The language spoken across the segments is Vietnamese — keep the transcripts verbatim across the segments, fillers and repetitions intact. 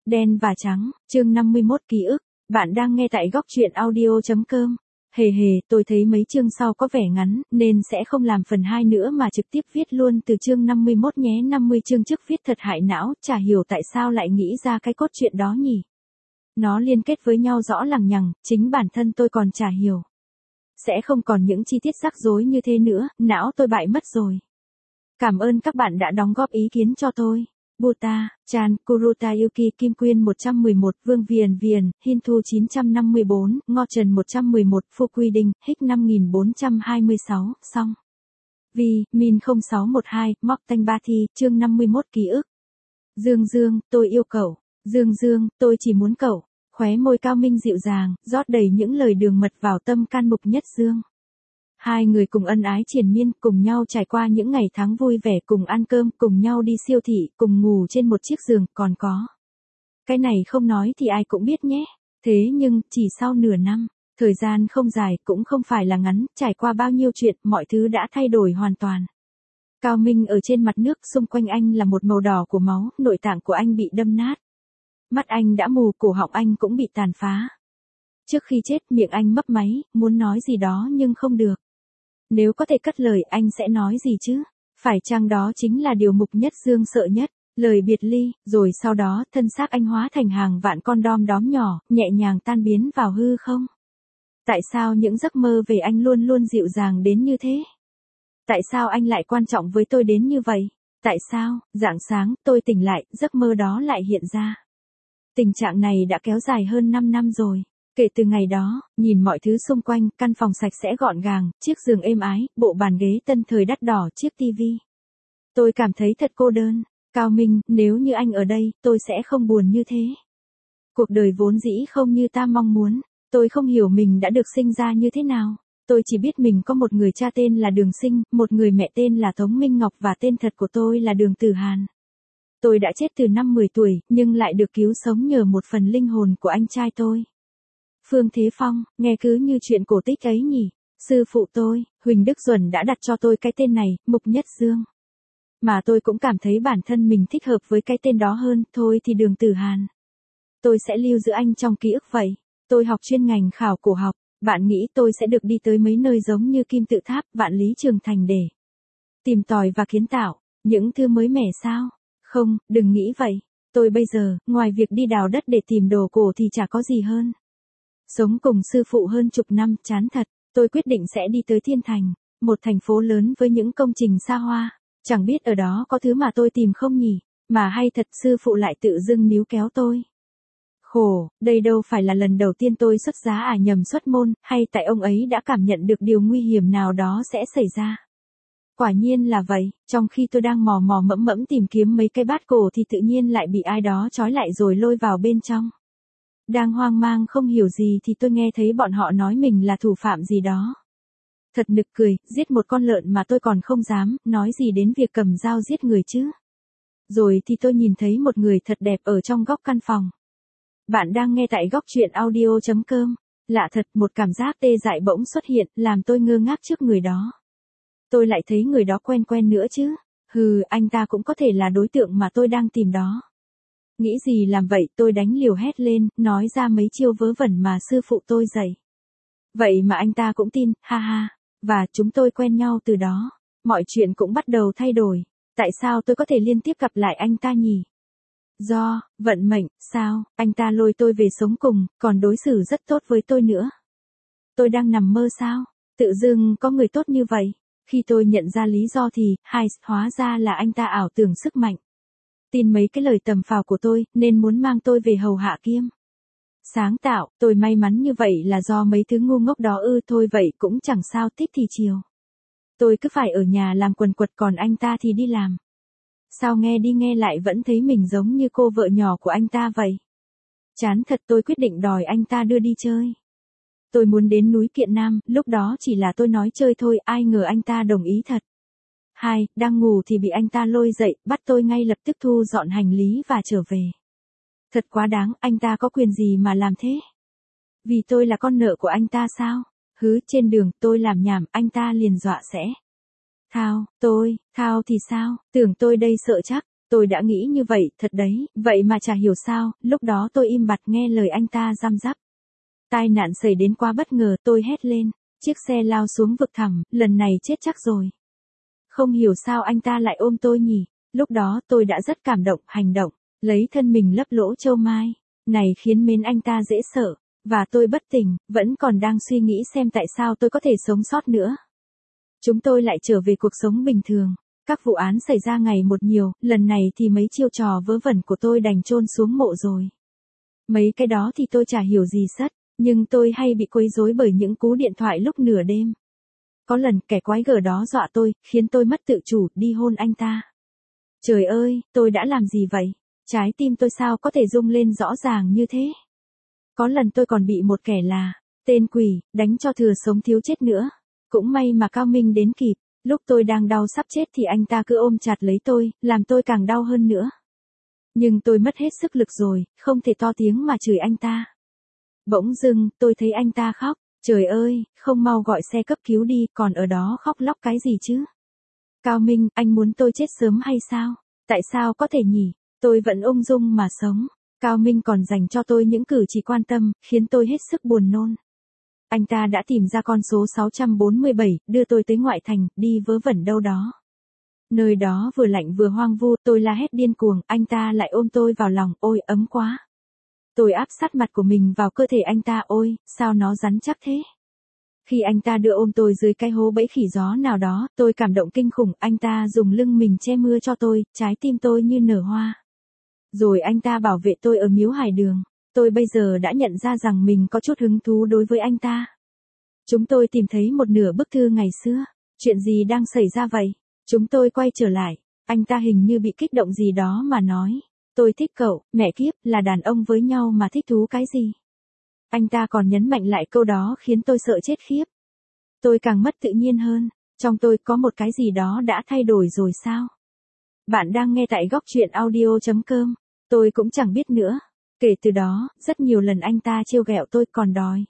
Đen và trắng, chương năm mươi mốt ký ức, bạn đang nghe tại góc truyện audio chấm com. Hề hề, tôi thấy mấy chương sau có vẻ ngắn, nên sẽ không làm phần hai nữa mà trực tiếp viết luôn từ chương năm mươi mốt nhé. năm mươi chương trước viết thật hại não, chả hiểu tại sao lại nghĩ ra cái cốt truyện đó nhỉ. Nó liên kết với nhau rõ lằng nhằng, chính bản thân tôi còn chả hiểu. Sẽ không còn những chi tiết rắc rối như thế nữa, não tôi bại mất rồi. Cảm ơn các bạn đã đóng góp ý kiến cho tôi. Buta, Chan, Kuruta Yuki, Kim Quyên một trăm mười một, Vương Viền Viền, Hin Thu chín trăm năm mươi tư, Ngo Trần một trăm mười một, Phu Quy Đinh, Hích năm nghìn bốn trăm hai mươi sáu, xong. Vi, Min không sáu một hai, Móc Tanh Ba Thi, chương năm mươi mốt ký ức. Dương Dương, tôi yêu cậu. Dương Dương, tôi chỉ muốn cậu. Khóe môi Cao Minh dịu dàng, rót đầy những lời đường mật vào tâm can Mục Nhất Dương. Hai người cùng ân ái triền miên, cùng nhau trải qua những ngày tháng vui vẻ, cùng ăn cơm, cùng nhau đi siêu thị, cùng ngủ trên một chiếc giường, còn có. Cái này không nói thì ai cũng biết nhé. Thế nhưng, chỉ sau nửa năm, thời gian không dài, cũng không phải là ngắn, trải qua bao nhiêu chuyện, mọi thứ đã thay đổi hoàn toàn. Cao Minh ở trên mặt nước, xung quanh anh là một màu đỏ của máu, nội tạng của anh bị đâm nát. Mắt anh đã mù, cổ họng anh cũng bị tàn phá. Trước khi chết, miệng anh mấp máy, muốn nói gì đó nhưng không được. Nếu có thể cất lời, anh sẽ nói gì chứ? Phải chăng đó chính là điều Mục Nhất Dương sợ nhất? Lời biệt ly, rồi sau đó, thân xác anh hóa thành hàng vạn con đom đóm nhỏ, nhẹ nhàng tan biến vào hư không? Tại sao những giấc mơ về anh luôn luôn dịu dàng đến như thế? Tại sao anh lại quan trọng với tôi đến như vậy? Tại sao, rạng sáng, tôi tỉnh lại, giấc mơ đó lại hiện ra? Tình trạng này đã kéo dài hơn năm năm rồi. Kể từ ngày đó, nhìn mọi thứ xung quanh, căn phòng sạch sẽ gọn gàng, chiếc giường êm ái, bộ bàn ghế tân thời đắt đỏ, chiếc tivi. Tôi cảm thấy thật cô đơn. Cao Minh, nếu như anh ở đây, tôi sẽ không buồn như thế. Cuộc đời vốn dĩ không như ta mong muốn. Tôi không hiểu mình đã được sinh ra như thế nào. Tôi chỉ biết mình có một người cha tên là Đường Sinh, một người mẹ tên là Tống Minh Ngọc và tên thật của tôi là Đường Tử Hàn. Tôi đã chết từ năm mười tuổi, nhưng lại được cứu sống nhờ một phần linh hồn của anh trai tôi. Phương Thế Phong, nghe cứ như chuyện cổ tích ấy nhỉ. Sư phụ tôi, Huỳnh Đức Duẩn đã đặt cho tôi cái tên này, Mục Nhất Dương. Mà tôi cũng cảm thấy bản thân mình thích hợp với cái tên đó hơn, thôi thì Đường Tử Hàn. Tôi sẽ lưu giữ anh trong ký ức vậy. Tôi học chuyên ngành khảo cổ học, bạn nghĩ tôi sẽ được đi tới mấy nơi giống như Kim Tự Tháp, Vạn Lý Trường Thành để tìm tòi và kiến tạo những thứ mới mẻ sao? Không, đừng nghĩ vậy. Tôi bây giờ, ngoài việc đi đào đất để tìm đồ cổ thì chả có gì hơn. Sống cùng sư phụ hơn chục năm, chán thật, tôi quyết định sẽ đi tới Thiên Thành, một thành phố lớn với những công trình xa hoa. Chẳng biết ở đó có thứ mà tôi tìm không nhỉ, mà hay thật sư phụ lại tự dưng níu kéo tôi. Khổ, đây đâu phải là lần đầu tiên tôi xuất giá à nhầm xuất môn, hay tại ông ấy đã cảm nhận được điều nguy hiểm nào đó sẽ xảy ra. Quả nhiên là vậy, trong khi tôi đang mò mò mẫm mẫm tìm kiếm mấy cái bát cổ thì tự nhiên lại bị ai đó trói lại rồi lôi vào bên trong. Đang hoang mang không hiểu gì thì tôi nghe thấy bọn họ nói mình là thủ phạm gì đó. Thật nực cười, giết một con lợn mà tôi còn không dám, nói gì đến việc cầm dao giết người chứ. Rồi thì tôi nhìn thấy một người thật đẹp ở trong góc căn phòng. Bạn đang nghe tại góc truyện audio chấm com. Lạ thật, một cảm giác tê dại bỗng xuất hiện, làm tôi ngơ ngác trước người đó. Tôi lại thấy người đó quen quen nữa chứ. Hừ, anh ta cũng có thể là đối tượng mà tôi đang tìm đó. Nghĩ gì làm vậy, tôi đánh liều hét lên, nói ra mấy chiêu vớ vẩn mà sư phụ tôi dạy. Vậy mà anh ta cũng tin, ha ha. Và chúng tôi quen nhau từ đó. Mọi chuyện cũng bắt đầu thay đổi. Tại sao tôi có thể liên tiếp gặp lại anh ta nhỉ? Do, vận mệnh, sao, anh ta lôi tôi về sống cùng, còn đối xử rất tốt với tôi nữa. Tôi đang nằm mơ sao? Tự dưng có người tốt như vậy. Khi tôi nhận ra lý do thì, hai, hóa ra là anh ta ảo tưởng sức mạnh. Tin mấy cái lời tầm phào của tôi, nên muốn mang tôi về hầu hạ Kiêm. Sáng tạo, tôi may mắn như vậy là do mấy thứ ngu ngốc đó ư, thôi vậy cũng chẳng sao, thích thì chiều. Tôi cứ phải ở nhà làm quần quật còn anh ta thì đi làm. Sao nghe đi nghe lại vẫn thấy mình giống như cô vợ nhỏ của anh ta vậy? Chán thật, tôi quyết định đòi anh ta đưa đi chơi. Tôi muốn đến núi Kiện Nam, lúc đó chỉ là tôi nói chơi thôi, ai ngờ anh ta đồng ý thật. Hai, đang ngủ thì bị anh ta lôi dậy, bắt tôi ngay lập tức thu dọn hành lý và trở về. Thật quá đáng, anh ta có quyền gì mà làm thế? Vì tôi là con nợ của anh ta sao? Hứ, trên đường, tôi làm nhảm, anh ta liền dọa sẽ. Thao, tôi, thao thì sao, tưởng tôi đây sợ chắc. Tôi đã nghĩ như vậy, thật đấy, vậy mà chả hiểu sao, lúc đó tôi im bặt nghe lời anh ta răm rắp. Tai nạn xảy đến quá bất ngờ, tôi hét lên. Chiếc xe lao xuống vực thẳm, lần này chết chắc rồi. Không hiểu sao anh ta lại ôm tôi nhỉ. Lúc đó tôi đã rất cảm động, hành động, lấy thân mình lấp lỗ châu mai. Này khiến mến anh ta dễ sợ. Và tôi bất tỉnh, vẫn còn đang suy nghĩ xem tại sao tôi có thể sống sót nữa. Chúng tôi lại trở về cuộc sống bình thường. Các vụ án xảy ra ngày một nhiều, lần này thì mấy chiêu trò vớ vẩn của tôi đành chôn xuống mộ rồi. Mấy cái đó thì tôi chả hiểu gì sất, nhưng tôi hay bị quấy rối bởi những cú điện thoại lúc nửa đêm. Có lần kẻ quái gở đó dọa tôi, khiến tôi mất tự chủ, đi hôn anh ta. Trời ơi, tôi đã làm gì vậy? Trái tim tôi sao có thể rung lên rõ ràng như thế? Có lần tôi còn bị một kẻ là, tên quỷ, đánh cho thừa sống thiếu chết nữa. Cũng may mà Cao Minh đến kịp, lúc tôi đang đau sắp chết thì anh ta cứ ôm chặt lấy tôi, làm tôi càng đau hơn nữa. Nhưng tôi mất hết sức lực rồi, không thể to tiếng mà chửi anh ta. Bỗng dưng, tôi thấy anh ta khóc, trời ơi, không mau gọi xe cấp cứu đi, còn ở đó khóc lóc cái gì chứ? Cao Minh, anh muốn tôi chết sớm hay sao? Tại sao có thể nhỉ? Tôi vẫn ung dung mà sống. Cao Minh còn dành cho tôi những cử chỉ quan tâm, khiến tôi hết sức buồn nôn. Anh ta đã tìm ra con số sáu trăm bốn mươi bảy, đưa tôi tới ngoại thành, đi vớ vẩn đâu đó. Nơi đó vừa lạnh vừa hoang vu, tôi la hét điên cuồng, anh ta lại ôm tôi vào lòng, ôi ấm quá. Tôi áp sát mặt của mình vào cơ thể anh ta, ôi, sao nó rắn chắc thế. Khi anh ta đưa ôm tôi dưới cái hố bẫy khỉ gió nào đó, tôi cảm động kinh khủng, anh ta dùng lưng mình che mưa cho tôi, trái tim tôi như nở hoa. Rồi anh ta bảo vệ tôi ở miếu hải đường. Tôi bây giờ đã nhận ra rằng mình có chút hứng thú đối với anh ta. Chúng tôi tìm thấy một nửa bức thư ngày xưa. Chuyện gì đang xảy ra vậy? Chúng tôi quay trở lại. Anh ta hình như bị kích động gì đó mà nói. Tôi thích cậu, mẹ kiếp, là đàn ông với nhau mà thích thú cái gì? Anh ta còn nhấn mạnh lại câu đó khiến tôi sợ chết khiếp. Tôi càng mất tự nhiên hơn. Trong tôi có một cái gì đó đã thay đổi rồi sao? Bạn đang nghe tại góc truyện audio chấm com. Tôi cũng chẳng biết nữa. Kể từ đó, rất nhiều lần anh ta trêu ghẹo tôi còn đòi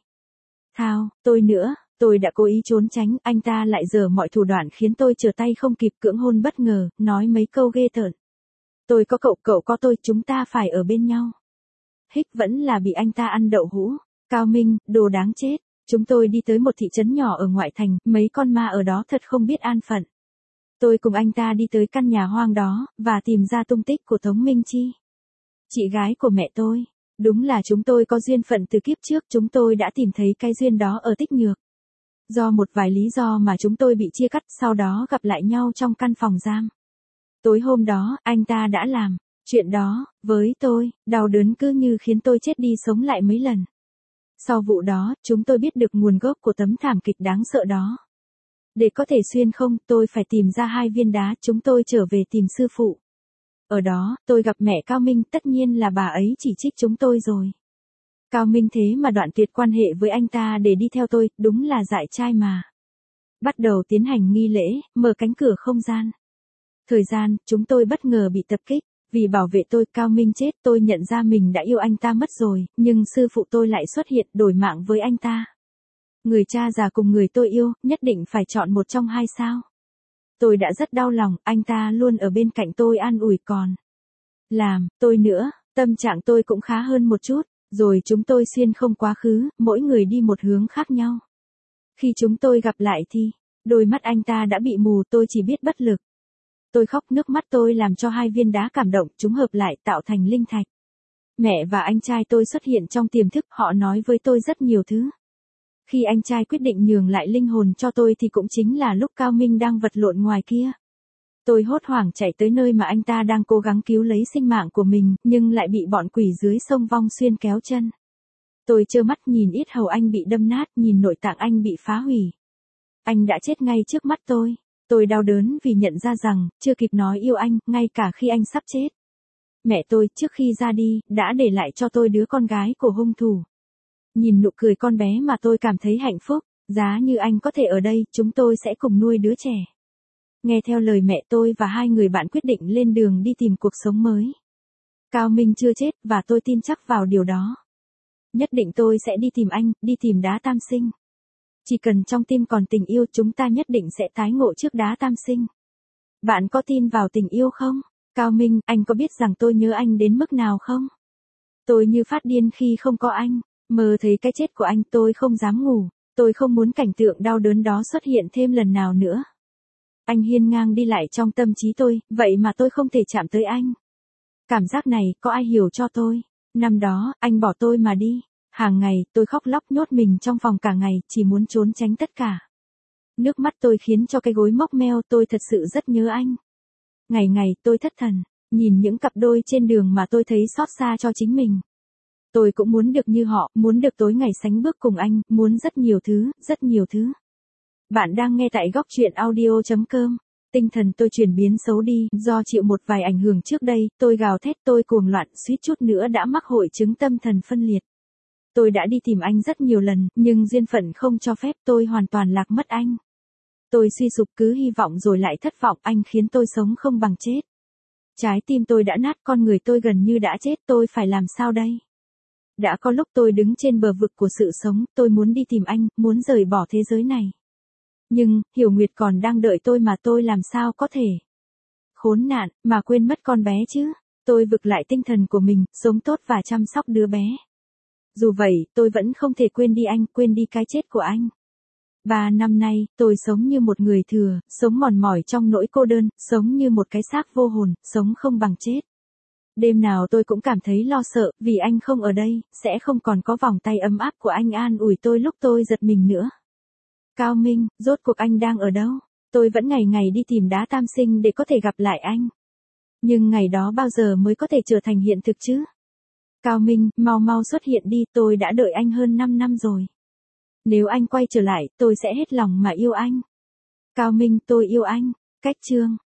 thao tôi nữa. Tôi đã cố ý trốn tránh, anh ta lại giở mọi thủ đoạn khiến tôi trở tay không kịp, cưỡng hôn bất ngờ, nói mấy câu ghê tởn. Tôi có cậu, cậu có tôi, chúng ta phải ở bên nhau. Hích vẫn là bị anh ta ăn đậu hũ. Cao Minh, đồ đáng chết. Chúng tôi đi tới một thị trấn nhỏ ở ngoại thành, mấy con ma ở đó thật không biết an phận. Tôi cùng anh ta đi tới căn nhà hoang đó, và tìm ra tung tích của Tống Minh Chi. Chị gái của mẹ tôi. Đúng là chúng tôi có duyên phận từ kiếp trước, chúng tôi đã tìm thấy cái duyên đó ở Tích Nhược. Do một vài lý do mà chúng tôi bị chia cắt, sau đó gặp lại nhau trong căn phòng giam. Tối hôm đó, anh ta đã làm chuyện đó với tôi, đau đớn cứ như khiến tôi chết đi sống lại mấy lần. Sau vụ đó, chúng tôi biết được nguồn gốc của tấm thảm kịch đáng sợ đó. Để có thể xuyên không, tôi phải tìm ra hai viên đá, chúng tôi trở về tìm sư phụ. Ở đó, tôi gặp mẹ Cao Minh, tất nhiên là bà ấy chỉ trích chúng tôi rồi. Cao Minh thế mà đoạn tuyệt quan hệ với anh ta để đi theo tôi, đúng là dại trai mà. Bắt đầu tiến hành nghi lễ, mở cánh cửa không gian. Thời gian, chúng tôi bất ngờ bị tập kích. Vì bảo vệ tôi, Cao Minh chết, tôi nhận ra mình đã yêu anh ta mất rồi, nhưng sư phụ tôi lại xuất hiện, đổi mạng với anh ta. Người cha già cùng người tôi yêu, nhất định phải chọn một trong hai sao. Tôi đã rất đau lòng, anh ta luôn ở bên cạnh tôi an ủi còn. Làm, tôi nữa, tâm trạng tôi cũng khá hơn một chút, rồi chúng tôi xuyên không quá khứ, mỗi người đi một hướng khác nhau. Khi chúng tôi gặp lại thì, đôi mắt anh ta đã bị mù, tôi chỉ biết bất lực. Tôi khóc, nước mắt tôi làm cho hai viên đá cảm động, chúng hợp lại tạo thành linh thạch. Mẹ và anh trai tôi xuất hiện trong tiềm thức, họ nói với tôi rất nhiều thứ. Khi anh trai quyết định nhường lại linh hồn cho tôi thì cũng chính là lúc Cao Minh đang vật lộn ngoài kia. Tôi hốt hoảng chạy tới nơi mà anh ta đang cố gắng cứu lấy sinh mạng của mình, nhưng lại bị bọn quỷ dưới sông Vong Xuyên kéo chân. Tôi trơ mắt nhìn yết hầu anh bị đâm nát, nhìn nội tạng anh bị phá hủy. Anh đã chết ngay trước mắt tôi. Tôi đau đớn vì nhận ra rằng, chưa kịp nói yêu anh, ngay cả khi anh sắp chết. Mẹ tôi, trước khi ra đi, đã để lại cho tôi đứa con gái của hung thủ. Nhìn nụ cười con bé mà tôi cảm thấy hạnh phúc, giá như anh có thể ở đây, chúng tôi sẽ cùng nuôi đứa trẻ. Nghe theo lời mẹ tôi và hai người bạn quyết định lên đường đi tìm cuộc sống mới. Cao Minh chưa chết, và tôi tin chắc vào điều đó. Nhất định tôi sẽ đi tìm anh, đi tìm đá tam sinh. Chỉ cần trong tim còn tình yêu, chúng ta nhất định sẽ tái ngộ trước đá tam sinh. Bạn có tin vào tình yêu không? Cao Minh, anh có biết rằng tôi nhớ anh đến mức nào không? Tôi như phát điên khi không có anh, mơ thấy cái chết của anh tôi không dám ngủ, tôi không muốn cảnh tượng đau đớn đó xuất hiện thêm lần nào nữa. Anh hiên ngang đi lại trong tâm trí tôi, vậy mà tôi không thể chạm tới anh. Cảm giác này, có ai hiểu cho tôi? Năm đó, anh bỏ tôi mà đi. Hàng ngày, tôi khóc lóc nhốt mình trong phòng cả ngày, chỉ muốn trốn tránh tất cả. Nước mắt tôi khiến cho cái gối mốc meo, tôi thật sự rất nhớ anh. Ngày ngày, tôi thất thần, nhìn những cặp đôi trên đường mà tôi thấy xót xa cho chính mình. Tôi cũng muốn được như họ, muốn được tối ngày sánh bước cùng anh, muốn rất nhiều thứ, rất nhiều thứ. Bạn đang nghe tại góc truyện audio chấm com. Tinh thần tôi chuyển biến xấu đi, do chịu một vài ảnh hưởng trước đây, tôi gào thét, tôi cuồng loạn, suýt chút nữa đã mắc hội chứng tâm thần phân liệt. Tôi đã đi tìm anh rất nhiều lần, nhưng duyên phận không cho phép, tôi hoàn toàn lạc mất anh. Tôi suy sụp, cứ hy vọng rồi lại thất vọng, anh khiến tôi sống không bằng chết. Trái tim tôi đã nát, con người tôi gần như đã chết, tôi phải làm sao đây? Đã có lúc tôi đứng trên bờ vực của sự sống, tôi muốn đi tìm anh, muốn rời bỏ thế giới này. Nhưng, Hiểu Nguyệt còn đang đợi tôi mà tôi làm sao có thể. Khốn nạn, mà quên mất con bé chứ. Tôi vực lại tinh thần của mình, sống tốt và chăm sóc đứa bé. Dù vậy, tôi vẫn không thể quên đi anh, quên đi cái chết của anh. Ba năm nay, tôi sống như một người thừa, sống mòn mỏi trong nỗi cô đơn, sống như một cái xác vô hồn, sống không bằng chết. Đêm nào tôi cũng cảm thấy lo sợ, vì anh không ở đây, sẽ không còn có vòng tay ấm áp của anh an ủi tôi lúc tôi giật mình nữa. Cao Minh, rốt cuộc anh đang ở đâu? Tôi vẫn ngày ngày đi tìm đá tam sinh để có thể gặp lại anh. Nhưng ngày đó bao giờ mới có thể trở thành hiện thực chứ? Cao Minh, mau mau xuất hiện đi, tôi đã đợi anh hơn năm năm rồi. Nếu anh quay trở lại, tôi sẽ hết lòng mà yêu anh. Cao Minh, tôi yêu anh. Cách chương.